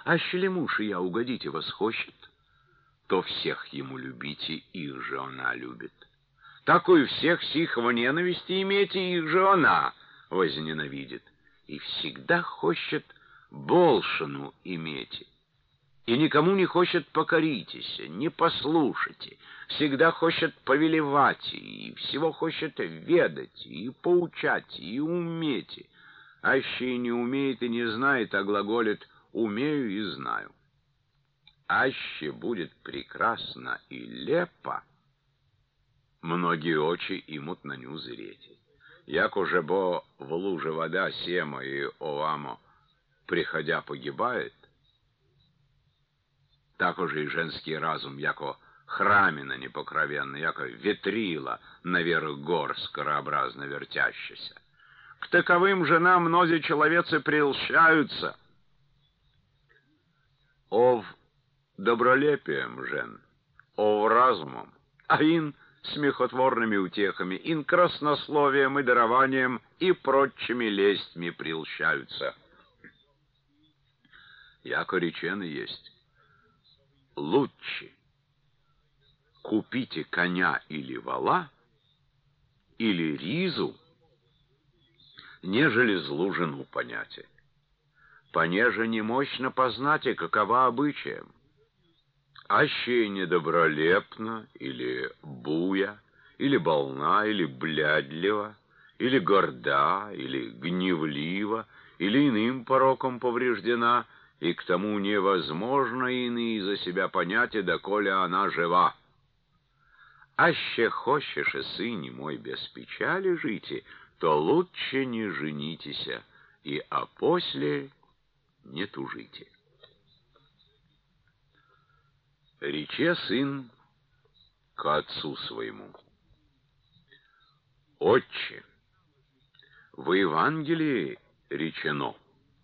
Аще муж и я угодите вас хочет, то всех ему любите, их же она любит. Такую всех сих в ненависти имейте, их же она возненавидит. И всегда хочет большину имейте. И никому не хочет покоритесь, не послушайте, всегда хочет повелевать, и всего хочет ведать, и поучать, и уметь. Аще и не умеет, и не знает, а глаголит «умею и знаю». Аще будет прекрасно и лепо, многие очи имут на ню зреть. Як уже бо в луже вода семо и овамо, приходя, погибает, так уже и женский разум, яко храмина непокровенна, яко ветрила наверх гор скорообразно вертящаяся. К таковым женам мнози человецы прельщаются. Ов добролепием жен, ов разумом, а ин смехотворными утехами, ин краснословием и дарованием и прочими лестьми прельщаются. Яко речены есть. Лучше купите коня или вола, или ризу, нежели злу жену понятие. Понеже немощно познате, какова обычаем. Аще недобролепна, или буя, или болна, или блядлива, или горда, или гневлива, или иным пороком повреждена, и к тому невозможно иные за себя понятия, доколе она жива. Аще хочешь, и сыне мой, без печали жите, то лучше не женитеся, и после не тужите. Рече сын к отцу своему: «Отче, в Евангелии речено: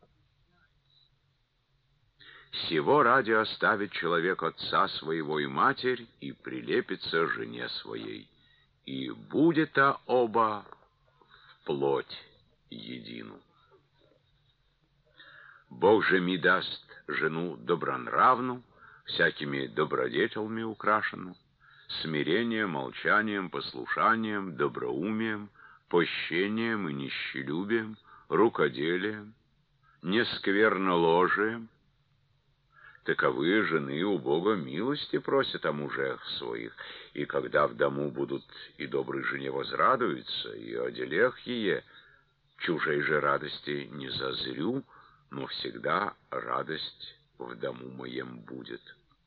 сего ради оставит человек отца своего и матерь, и прилепится жене своей, и будет-то оба в плоть едину. Бог же ми даст жену добронравну, всякими добродетелами украшену, смирением, молчанием, послушанием, доброумием, пощением и нищелюбием, рукоделием, нескверноложием. Таковые жены у Бога милости просят о мужах своих, и когда в дому будут и доброй жене возрадуются, и о делах ее, чужей же радости не зазрю, но всегда радость в дому моем будет».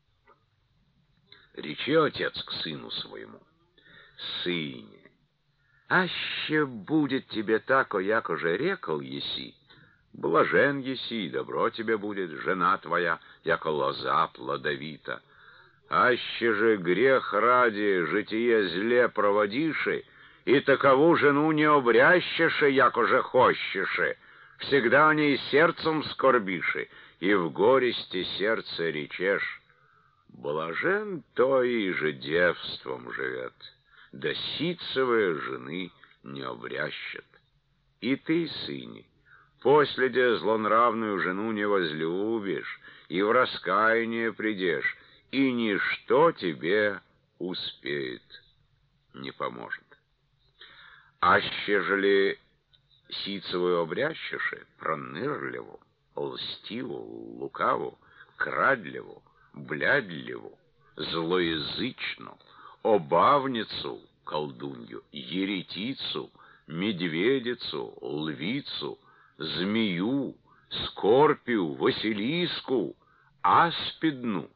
Речи отец к сыну своему: «Сыне, аще будет тебе тако, яко же рекал еси, блажен еси, и добро тебе будет, жена твоя, яко лоза плодовита. Аще же грех ради житие зле проводиши, и такову жену не обрящеши, яко же хочеши, всегда о ней сердцем скорбиши, и в горести сердце речешь: блажен то и же девством живет, да ситцевые жены не обрящет. И ты, сыне, последе злонравную жену не возлюбишь, и в раскаяние придешь, и ничто тебе успеет не поможет. Аще же ли ситцевую обрящеши, пронырливу, лстиву, лукаву, крадливу, блядливу, злоязычну, обавницу, колдунью, еретицу, медведицу, львицу, змею, скорпию, василиску, аспидну.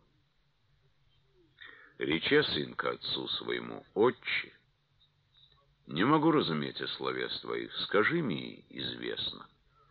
Рече сын к отцу своему: отче, не могу разуметь словес твоих, скажи мне известно.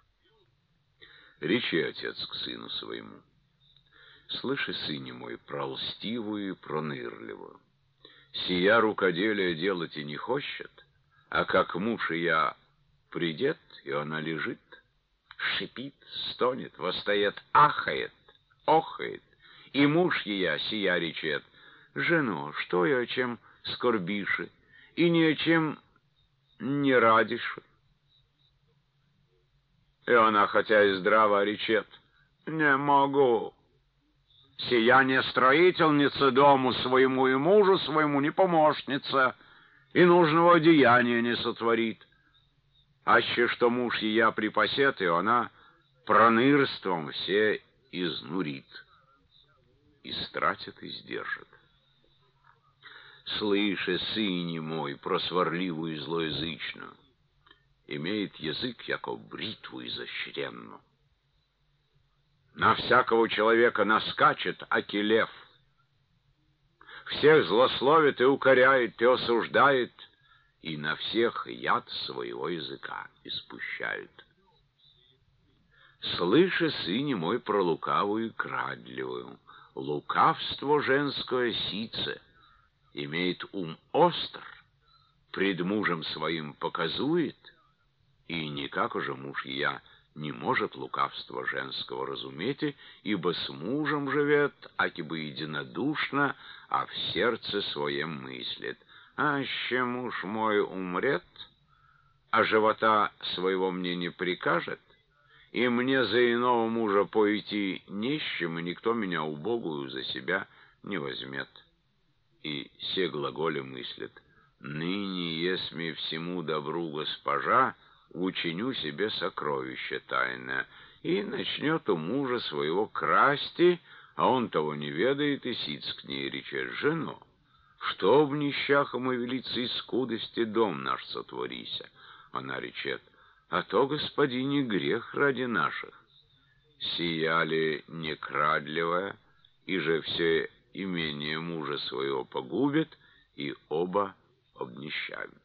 Рече отец к сыну своему: слыши, сыне мой, про лстивую и пронырливую. Сия рукоделие делать и не хочет, а как муж и я придет, и она лежит, шипит, стонет, восстает, ахает, охает, и муж ее сия речет: жено, что и о чем скорбиши, и ни о чем не радишь. И она, хотя и здраво речет: не могу, Сия не строительница дому своему и мужу своему не помощница, и нужного деяния не сотворит. Аще что муж ее припасет, и она пронырством все изнурит, истратит и сдержит. Слыши, сыне мой, про сварливую и злоязычную, имеет язык, яко бритву изощренну. На всякого человека наскачет, аки лев. Всех злословит и укоряет, и осуждает, и на всех яд своего языка испущает. Слыши, сыне мой, про лукавую и крадливую. Лукавство женское сице, имеет ум остр, пред мужем своим показует, и никак уже муж я не может лукавства женского разуметь, ибо с мужем живет, аки бы единодушно, а в сердце своем мыслит. Аще муж мой умрет, а живота своего мне не прикажет, и мне за иного мужа пойти нищим, и никто меня убогую за себя не возьмет. И се глаголе мыслит: ныне, есмь всему добру госпожа, учиню себе сокровище тайное, и начнет у мужа своего красти, а он того не ведает, и сиц к ней речет: жено, что в нищахом и велице из скудости дом наш сотворися? Она речет: а то, господине, грех ради наших. Сияли некрадливая, и же все имение мужа своего погубит, и оба обнищают.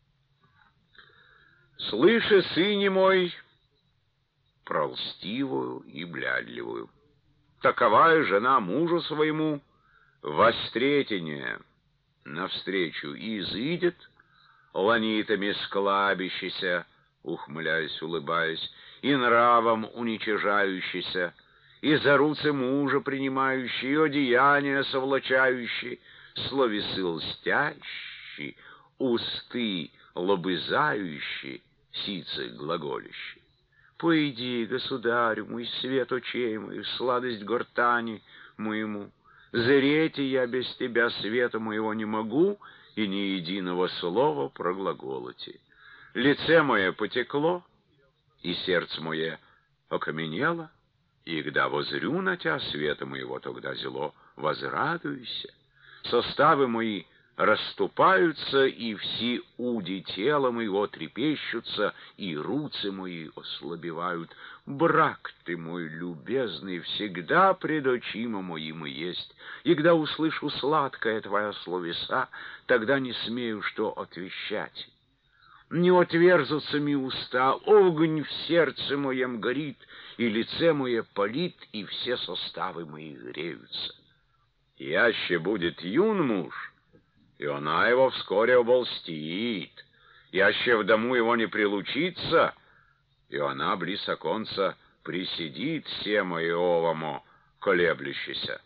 Слыши, сыне мой, про льстивую и блядливую. Таковая жена мужу своему во встретение навстречу и изыдет, ланитами склабящийся, ухмыляясь, улыбаясь, и нравом уничижающийся, и за руцы мужа принимающий, и одеяния совлачающий, словесы льстящий, усты лобызающий, сицы глаголющий. Пойди, государю мой, свет очей моих, сладость гортани моему. Зреть я без тебя света моего не могу, и ни единого слова проглаголоти. Лице мое потекло, и сердце мое окаменело, и когда возрю на тебя света моего, тогда зело возрадуйся. Составы мои расступаются, и все уди тела моего трепещутся, и руцы мои ослабевают. Брак ты мой любезный всегда пред очима моим и есть, и когда услышу сладкое твоя словеса, тогда не смею что отвещать. Не отверзутся ми уста, огонь в сердце моем горит, и лице мое палит, и все составы мои греются. Яще будет юн муж, и она его вскоре обольстит. Яще в дому его не прилучится, и она близ оконца присидит семо Иовому колеблющийся.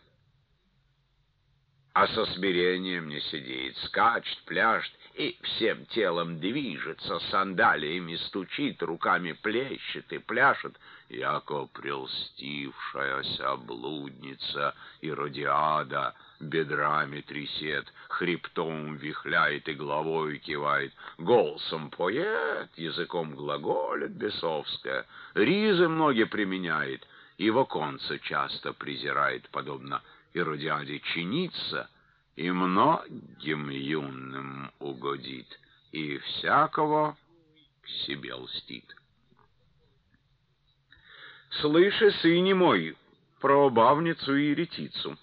А со смирением не сидит, скачет, пляшет и всем телом движется, сандалиями стучит, руками плещет и пляшет, яко прелстившаяся блудница Иродиада, бедрами трясет, хребтом вихляет и головой кивает, голосом поет, языком глаголит бесовское, ризы многие применяет и в оконце часто презирает, подобно Иродиаде чинится, и многим юным угодит, и всякого к себе льстит. Слыши, сыне мой, про бавницу и еретицу.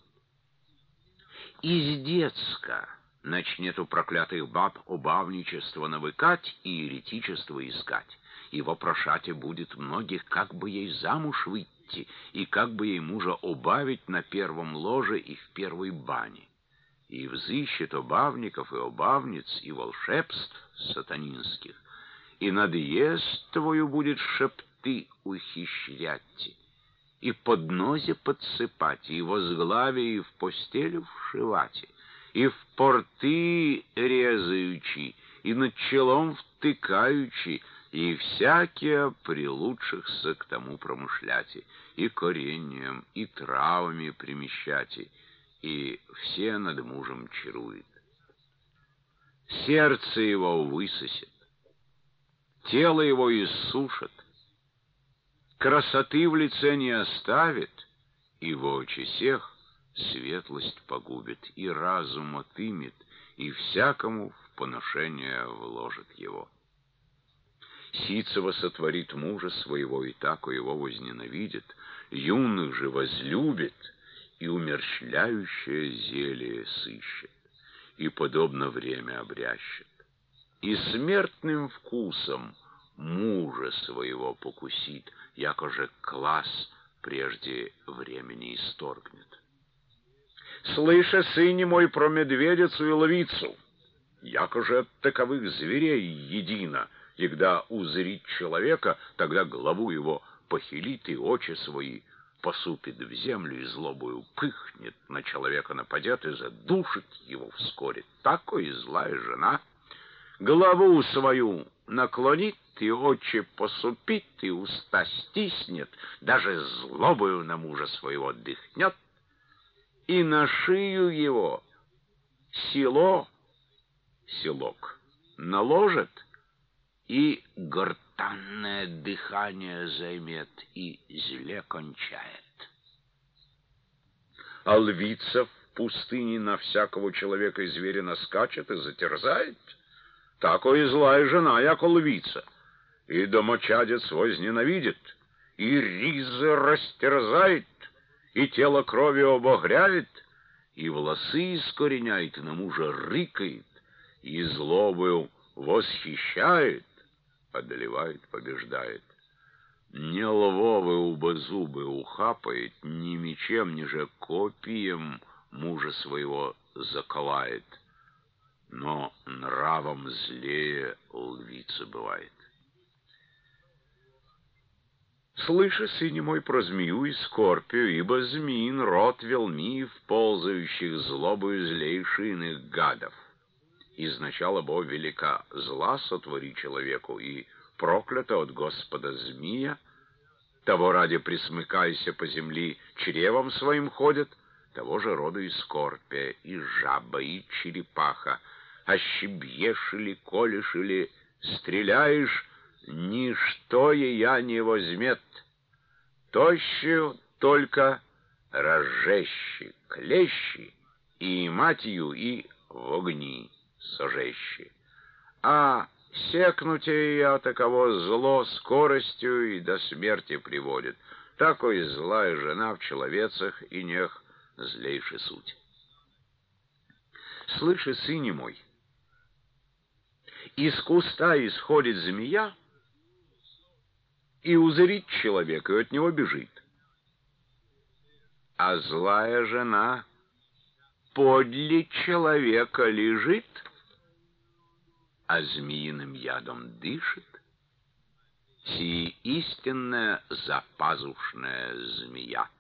Из детска начнет у проклятых баб обавничество навыкать и еретичество искать, и вопрошате будет многих, как бы ей замуж выйти, и как бы ей мужа убавить на первом ложе и в первой бане. И взыщет обавников и обавниц и волшебств сатанинских, и надъест твою будет шепты ухищрять, и под нозе подсыпать, и возглаве, и в постелю вшивать, и в порты резаючи, и над челом втыкаючи, и всякие прилучшихся к тому промышляти, и кореньем, и травами примещати, и все над мужем чарует. Сердце его высосет, тело его иссушит, красоты в лице не оставит, и в очи сех светлость погубит, и разум отымет, и всякому в поношение вложит его. Сицева сотворит мужа своего, и тако его возненавидит, юных же возлюбит, и умерщвляющее зелье сыщет, и подобно время обрящет, и смертным вкусом мужа своего покусит, якоже класс прежде времени исторгнет. Слыша, сыне мой, про медведицу и львицу, якоже от таковых зверей едино, и когда узрит человека, тогда главу его похилит и очи свои посупит в землю и злобою пыхнет, на человека нападет и задушит его вскоре. Такой злая жена голову свою наклонит и очи посупит, и уста стиснет, даже злобою на мужа своего дыхнет, и на шию его селок наложит, и гортанное дыхание займет, и зле кончает. А львица в пустыне на всякого человека и зверя наскачет и затерзает. Такой злая жена, яко львица, и домочадец возненавидит, и ризы растерзает, и тело кровью обогряет, и волосы искореняет, и на мужа рыкает, и злобою восхищает, одолевает, побеждает. Не львовы убозубы ухапает, ни мечем, ни же копием мужа своего заколает, но нравом злее львица бывает. Слыши, сыне мой, про змею и скорпию, ибо змеин род велмиев, ползающих злобою злейших иных гадов. Изначало Бог велика зла сотвори человеку, и проклято от Господа змея, того ради присмыкайся по земли, чревом своим ходят, того же рода и скорпия, и жаба, и черепаха, ощебьешь или колешь, или стреляешь, ничто ея не возьмет. Тощую только разжещи, клещи, и матью, и в огни сожещи. А секнутие я таково зло скоростью и до смерти приводит. Такой злая жена в человецах и нех злейший суть. Слыши, сыне мой, из куста исходит змея, и узрит человека, и от него бежит. А злая жена подле человека лежит, а змеиным ядом дышит. Сии истинная запазушная змея.